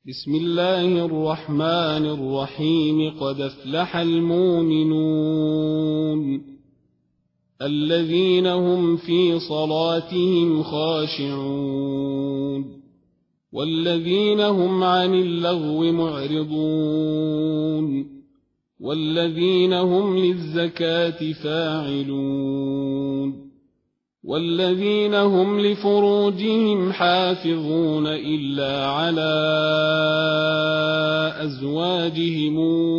بسم الله الرحمن الرحيم. قد أفلح المؤمنون الذين هم في صلاتهم خاشعون والذين هم عن اللغو معرضون والذين هم للزكاة فاعلون والذين هم لفروجهم حافظون إلا على أزواجهم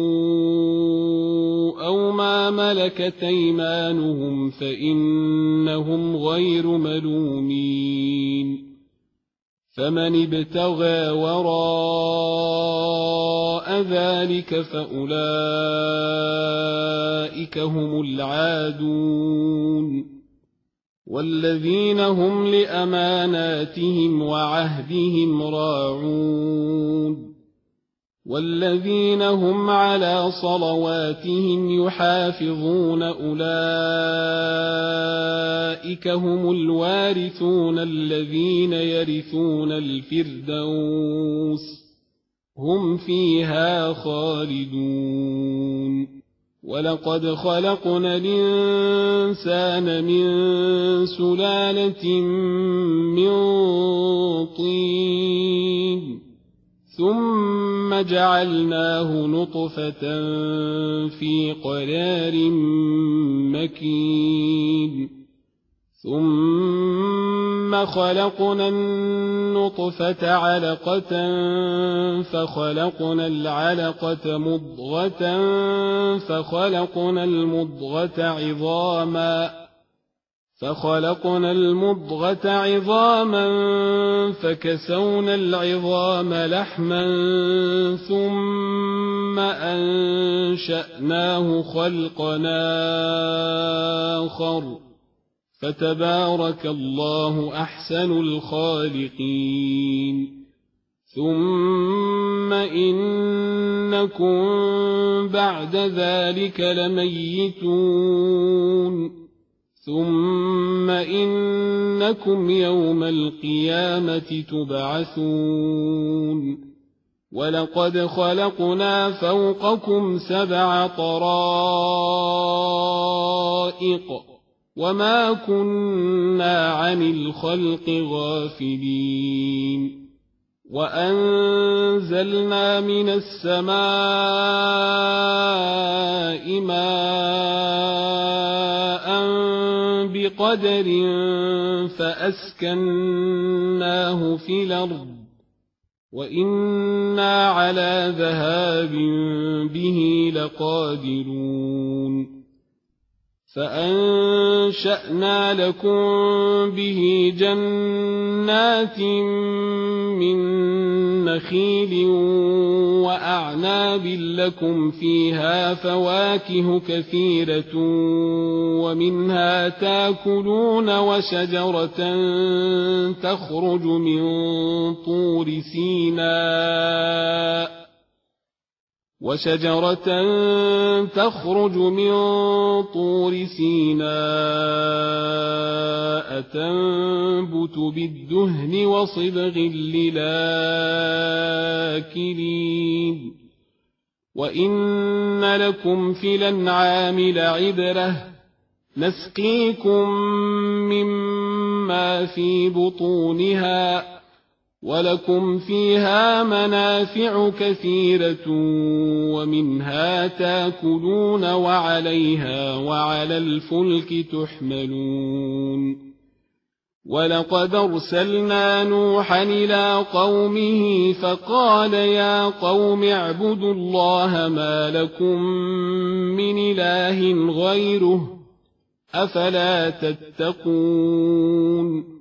أو ما ملكت أيمانهم فإنهم غير ملومين. فمن ابتغى وراء ذلك فأولئك هم العادون والذين هم لأماناتهم وعهدهم راعون والذين هم على صلواتهم يحافظون أولئك هم الوارثون الذين يرثون الفردوس هم فيها خالدون. ولقد خلقنا الإنسان من سلالة من طين ثم جعلناه نطفة في قرار مكين ثم خلقنا النطفة علقة فخلقنا العلقة مضغة فخلقنا المضغة عظاما فكسونا العظام لحما ثم أنشأناه خلقا آخر فتبارك الله أحسن الخالقين. ثم إنكم بعد ذلك لميتون ثم إنكم يوم القيامة تبعثون. ولقد خلقنا فوقكم 7 طرائق وما كنا عن الخلق غافلين. وأنزلنا من السماء ماء بقدر فأسكناه في الأرض وإنا على ذهاب به لقادرون. فأنشأنا لكم به جنات من نخيل وأعناب لكم فيها فواكه كثيرة ومنها تاكلون تخرج من طور سيناء تنبت بالدهن وصبغ للآكلين. وإن لكم في الأنعام لعبرة نسقيكم مما في بطونها ولكم فيها منافع كثيرة ومنها تاكلون وعليها وعلى الفلك تحملون. ولقد أرسلنا نوحا إلى قومه فقال يا قوم اعبدوا الله ما لكم من إله غيره أفلا تتقون.